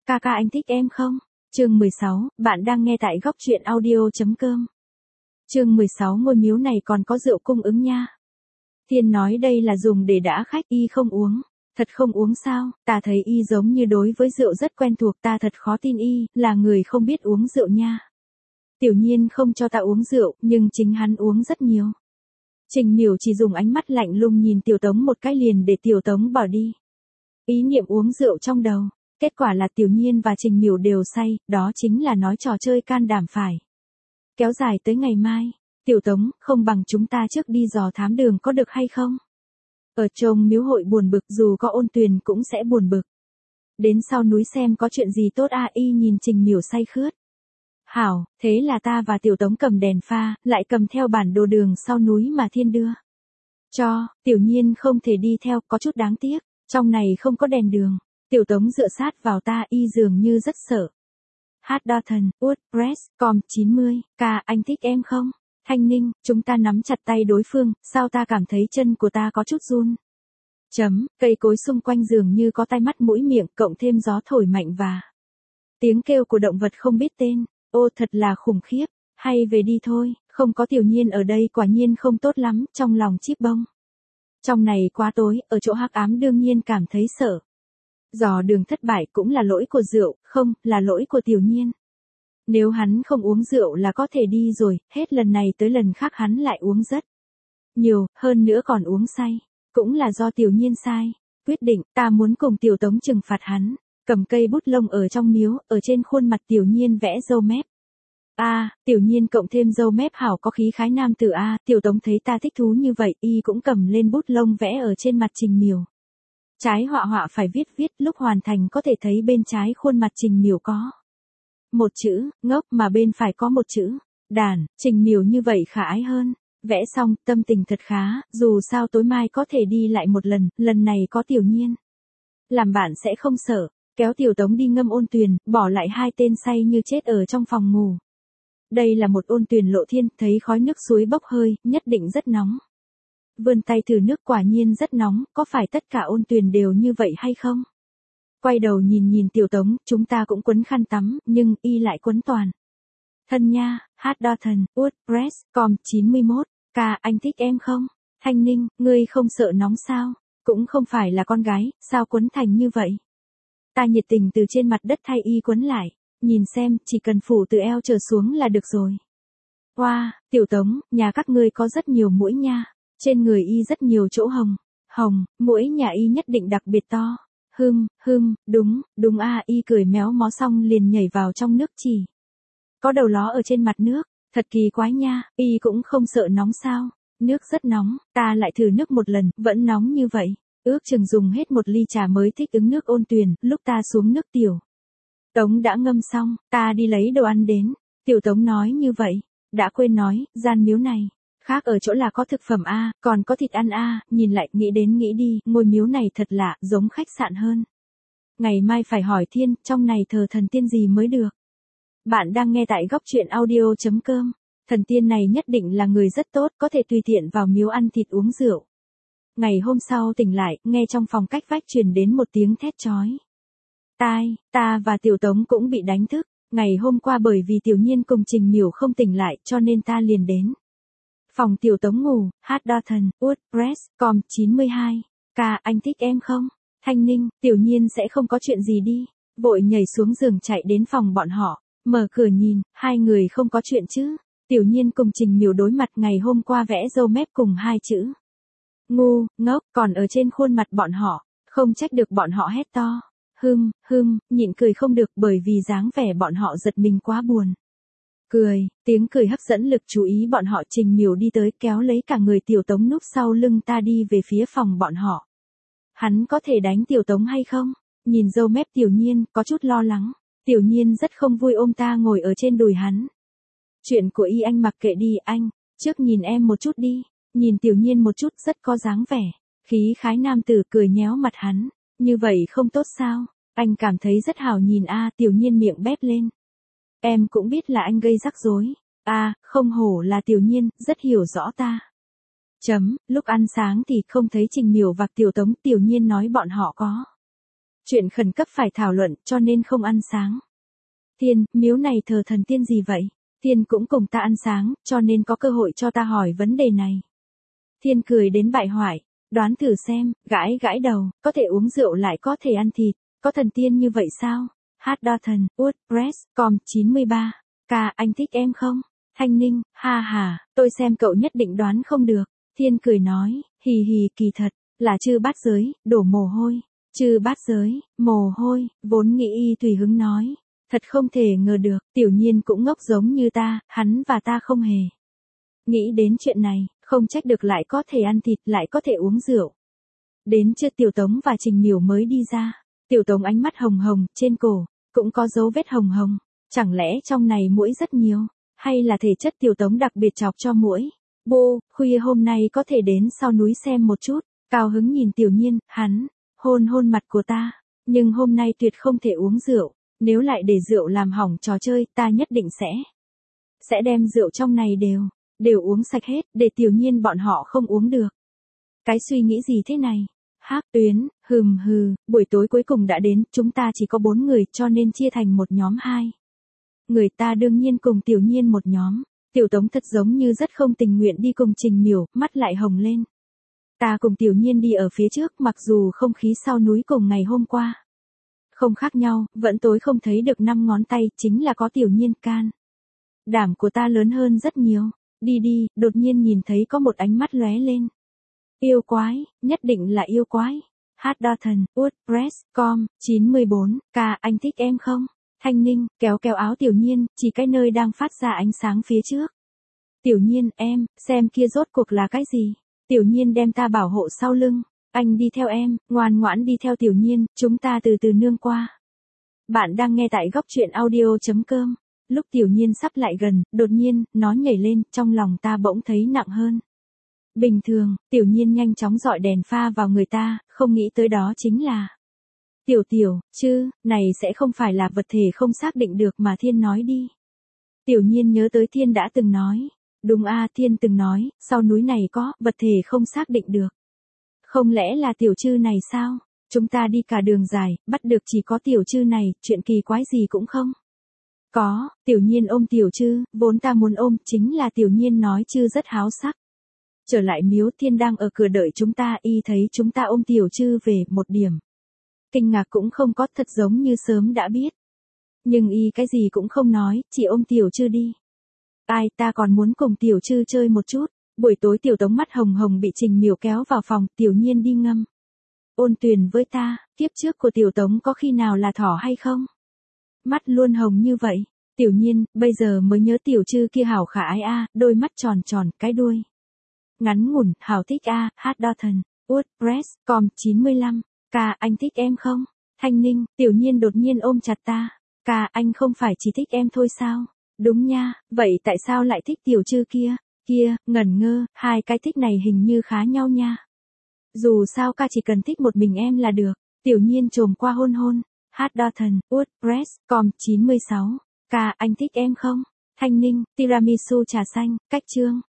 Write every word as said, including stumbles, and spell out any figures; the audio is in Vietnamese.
Ca ca anh thích em không? Chương mười sáu, bạn đang nghe tại góc truyện audio.com. Chương mười sáu, ngôi miếu này còn có rượu cung ứng nha. Thiên nói đây là dùng để đãi khách, y không uống. Thật không uống sao? Ta thấy y giống như đối với rượu rất quen thuộc, ta thật khó tin y là người không biết uống rượu nha. Tiểu Nhiên không cho ta uống rượu, nhưng chính hắn uống rất nhiều. Trình Miểu chỉ dùng ánh mắt lạnh lùng nhìn Tiểu Tống một cái liền để Tiểu Tống bỏ đi. Ý niệm uống rượu trong đầu. Kết quả là Tiểu Nhiên và Trình Miểu đều say, đó chính là nói trò chơi can đảm phải. Kéo dài tới ngày mai. Tiểu Tống, không bằng chúng ta trước đi dò thám đường có được hay không? Ở trông miếu hội buồn bực, dù có Ôn Tuyền cũng sẽ buồn bực. Đến sau núi xem có chuyện gì tốt a. Y nhìn Trình Miểu say khướt. Hảo, thế là ta và Tiểu Tống cầm đèn pha, lại cầm theo bản đồ đường sau núi mà Thiên đưa cho. Tiểu Nhiên không thể đi theo, có chút đáng tiếc, trong này không có đèn đường. Tiểu Tống dựa sát vào ta, y dường như rất sợ. Hát Dalton, WordPress, com chín mươi, ca, anh thích em không? Thanh Ninh, chúng ta nắm chặt tay đối phương, sao ta cảm thấy chân của ta có chút run. Chấm, cây cối xung quanh dường như có tai mắt mũi miệng, cộng thêm gió thổi mạnh và tiếng kêu của động vật không biết tên. Ô thật là khủng khiếp, hay về đi thôi, không có Tiểu Nhiên ở đây quả nhiên không tốt lắm, trong lòng chíp bông. Trong này quá tối, ở chỗ hắc ám đương nhiên cảm thấy sợ. Dò đường thất bại cũng là lỗi của rượu, không, là lỗi của Tiểu Nhiên. Nếu hắn không uống rượu là có thể đi rồi, hết lần này tới lần khác hắn lại uống rất nhiều, hơn nữa còn uống say. Cũng là do Tiểu Nhiên sai. Quyết định, ta muốn cùng Tiểu Tống trừng phạt hắn. Cầm cây bút lông ở trong miếu, ở trên khuôn mặt Tiểu Nhiên vẽ râu mép. A, à, Tiểu Nhiên cộng thêm râu mép hảo có khí khái nam tử A, à, Tiểu Tống thấy ta thích thú như vậy, y cũng cầm lên bút lông vẽ ở trên mặt Trình Miểu. Trái họa họa phải viết viết, lúc hoàn thành có thể thấy bên trái khuôn mặt Trình Miểu có một chữ, ngốc, mà bên phải có một chữ, đàn. Trình Miểu như vậy khả ái hơn. Vẽ xong, tâm tình thật khá, dù sao tối mai có thể đi lại một lần, lần này có Tiểu Nhiên làm bạn sẽ không sợ. Kéo Tiểu Tống đi ngâm Ôn Tuyền, bỏ lại hai tên say như chết ở trong phòng ngủ. Đây là một Ôn Tuyền lộ thiên, thấy khói nước suối bốc hơi, nhất định rất nóng. Vươn tay thử nước quả nhiên rất nóng, có phải tất cả Ôn Tuyền đều như vậy hay không? Quay đầu nhìn nhìn Tiểu Tống, chúng ta cũng quấn khăn tắm, nhưng y lại quấn toàn thân nha. Hát Dalton, WordPress, com chín mươi mốt, ca, anh thích em không? Thanh Ninh, ngươi không sợ nóng sao? Cũng không phải là con gái, sao quấn thành như vậy? Ta nhiệt tình từ trên mặt đất thay y quấn lại, nhìn xem, chỉ cần phủ từ eo trở xuống là được rồi. Wow, Tiểu Tống, nhà các ngươi có rất nhiều muỗi nha, trên người y rất nhiều chỗ hồng, hồng, muỗi nhà y nhất định đặc biệt to. Hừm, hừm, đúng, đúng a. Y cười méo mó xong liền nhảy vào trong nước chỉ có đầu ló ở trên mặt nước, thật kỳ quái nha, y cũng không sợ nóng sao? Nước rất nóng, ta lại thử nước một lần, vẫn nóng như vậy. Ước chừng dùng hết một ly trà mới thích ứng nước Ôn Tuyền, lúc ta xuống nước Tiểu Tống đã ngâm xong, ta đi lấy đồ ăn đến. Tiểu Tống nói như vậy, đã quên nói, gian miếu này khác ở chỗ là có thực phẩm a, còn có thịt ăn a, nhìn lại nghĩ đến nghĩ đi, ngôi miếu này thật lạ, giống khách sạn hơn. Ngày mai phải hỏi Thiên, trong này thờ thần tiên gì mới được. Bạn đang nghe tại góc truyện audio.com. Thần tiên này nhất định là người rất tốt, có thể tùy tiện vào miếu ăn thịt uống rượu. Ngày hôm sau tỉnh lại, nghe trong phòng cách vách truyền đến một tiếng thét chói tai, ta và Tiểu Tống cũng bị đánh thức. Ngày hôm qua bởi vì Tiểu Nhiên cùng Trình Miểu không tỉnh lại, cho nên ta liền đến phòng Tiểu Tống ngủ. Hát Dalton, WordPress, com chín mươi hai, ca, anh thích em không? Thanh Ninh, Tiểu Nhiên sẽ không có chuyện gì đi. Vội nhảy xuống giường chạy đến phòng bọn họ, mở cửa nhìn, hai người không có chuyện chứ. Tiểu Nhiên cùng Trình Miểu đối mặt ngày hôm qua vẽ râu mép cùng hai chữ ngu, ngốc, còn ở trên khuôn mặt bọn họ, không trách được bọn họ hét to. Hừm, hừm, nhịn cười không được bởi vì dáng vẻ bọn họ giật mình quá buồn. Cười, tiếng cười hấp dẫn lực chú ý bọn họ. Trình Miểu đi tới kéo lấy cả người Tiểu Tống núp sau lưng ta đi về phía phòng bọn họ. Hắn có thể đánh Tiểu Tống hay không? Nhìn râu mép Tiểu Nhiên, có chút lo lắng. Tiểu Nhiên rất không vui ôm ta ngồi ở trên đùi hắn. Chuyện của y anh mặc kệ đi anh, trước nhìn em một chút đi. Nhìn Tiểu Nhiên một chút rất có dáng vẻ, khí khái nam tử cười nhéo mặt hắn. Như vậy không tốt sao? Anh cảm thấy rất hào nhìn a. À, Tiểu Nhiên miệng bép lên. Em cũng biết là anh gây rắc rối. A, à, không hổ là Tiểu Nhiên, rất hiểu rõ ta. Chấm, lúc ăn sáng thì không thấy Trình Miểu và Tiểu Tống. Tiểu Nhiên nói bọn họ có Chuyện khẩn cấp phải thảo luận cho nên không ăn sáng. Thiên, miếu này thờ thần tiên gì vậy? Thiên cũng cùng ta ăn sáng, cho nên có cơ hội cho ta hỏi vấn đề này. Thiên cười đến bại hoại, đoán thử xem, gãi gãi đầu, có thể uống rượu lại có thể ăn thịt, có thần tiên như vậy sao? Hát đo thần, WordPress, com chín mươi ba. K, anh thích em không? Thanh Ninh, ha ha, tôi xem cậu nhất định đoán không được. Thiên cười nói, hì hì kỳ thật, là chư bát giới, đổ mồ hôi. Chư bát giới, mồ hôi, vốn nghĩ y tùy hứng nói. Thật không thể ngờ được, Tiểu Nhiên cũng ngốc giống như ta, hắn và ta không hề. Nghĩ đến chuyện này, không trách được lại có thể ăn thịt lại có thể uống rượu. Đến trưa Tiểu Tống và Trình Miểu mới đi ra. Tiểu Tống ánh mắt hồng hồng, trên cổ, cũng có dấu vết hồng hồng. Chẳng lẽ trong này muỗi rất nhiều, hay là thể chất Tiểu Tống đặc biệt chọc cho muỗi? Bô, khuya hôm nay có thể đến sau núi xem một chút. Cao hứng nhìn Tiểu Nhiên, hắn, hôn hôn mặt của ta. Nhưng hôm nay tuyệt không thể uống rượu. Nếu lại để rượu làm hỏng trò chơi, ta nhất định sẽ. Sẽ đem rượu trong này đều, đều uống sạch hết, để Tiểu Nhiên bọn họ không uống được. Cái suy nghĩ gì thế này? Hắc Tuyến, hừm hừ, buổi tối cuối cùng đã đến, chúng ta chỉ có bốn người cho nên chia thành một nhóm hai. Người ta đương nhiên cùng Tiểu Nhiên một nhóm. Tiểu Tống thật giống như rất không tình nguyện đi cùng Trình Miểu, mắt lại hồng lên. Ta cùng Tiểu Nhiên đi ở phía trước, mặc dù không khí sau núi cùng ngày hôm qua. Không khác nhau, vẫn tối không thấy được năm ngón tay, chính là có Tiểu Nhiên can. Đảm của ta lớn hơn rất nhiều. Đi đi, đột nhiên nhìn thấy có một ánh mắt lóe lên. Yêu quái, nhất định là yêu quái. Hát đo thần, WordPress, com, chín mươi bốn. K, anh thích em không? Thanh Ninh, kéo kéo áo Tiểu Nhiên, chỉ cái nơi đang phát ra ánh sáng phía trước. Tiểu Nhiên, em, xem kia rốt cuộc là cái gì? Tiểu Nhiên đem ta bảo hộ sau lưng. Anh đi theo em, ngoan ngoãn đi theo Tiểu Nhiên, chúng ta từ từ nương qua. Bạn đang nghe tại góc truyện audio.com. Lúc Tiểu Nhiên sắp lại gần, đột nhiên, nó nhảy lên, trong lòng ta bỗng thấy nặng hơn. Bình thường, Tiểu Nhiên nhanh chóng dọi đèn pha vào người ta, không nghĩ tới đó chính là. Tiểu Tiểu, chứ, này sẽ không phải là vật thể không xác định được mà Thiên nói đi. Tiểu Nhiên nhớ tới Thiên đã từng nói. Đúng a, Thiên từng nói, sau núi này có, vật thể không xác định được. Không lẽ là tiểu trư này sao? Chúng ta đi cả đường dài, bắt được chỉ có tiểu trư này, chuyện kỳ quái gì cũng không. Có, Tiểu Nhiên ôm tiểu trư, vốn ta muốn ôm, chính là Tiểu Nhiên nói trư rất háo sắc. Trở lại miếu, Thiên đang ở cửa đợi chúng ta, y thấy chúng ta ôm tiểu trư về, một điểm. Kinh ngạc cũng không có, thật giống như sớm đã biết. Nhưng y cái gì cũng không nói, chỉ ôm tiểu trư đi. Ai, ta còn muốn cùng tiểu trư chơi một chút. Buổi tối Tiểu Tống mắt hồng hồng bị Trình Miểu kéo vào phòng, Tiểu Nhiên đi ngâm. Ôn tuyền với ta, kiếp trước của Tiểu Tống có khi nào là thỏ hay không? Mắt luôn hồng như vậy. Tiểu Nhiên, bây giờ mới nhớ tiểu trư kia hảo khả ái a, đôi mắt tròn tròn, cái đuôi. Ngắn ngủn, hảo thích a, hát đo thần, WordPress, com chín mươi lăm. K, anh thích em không? Thanh Ninh, Tiểu Nhiên đột nhiên ôm chặt ta. K, anh không phải chỉ thích em thôi sao? Đúng nha, vậy tại sao lại thích tiểu trư kia? Kia, ngẩn ngơ, hai cái thích này hình như khá nhau nha. Dù sao ca chỉ cần thích một mình em là được. Tiểu Nhiên trồm qua hôn hôn. Hát đo thần, WordPress, com chín mươi sáu. K, anh thích em không? Thanh Ninh, tiramisu trà xanh, cách chương.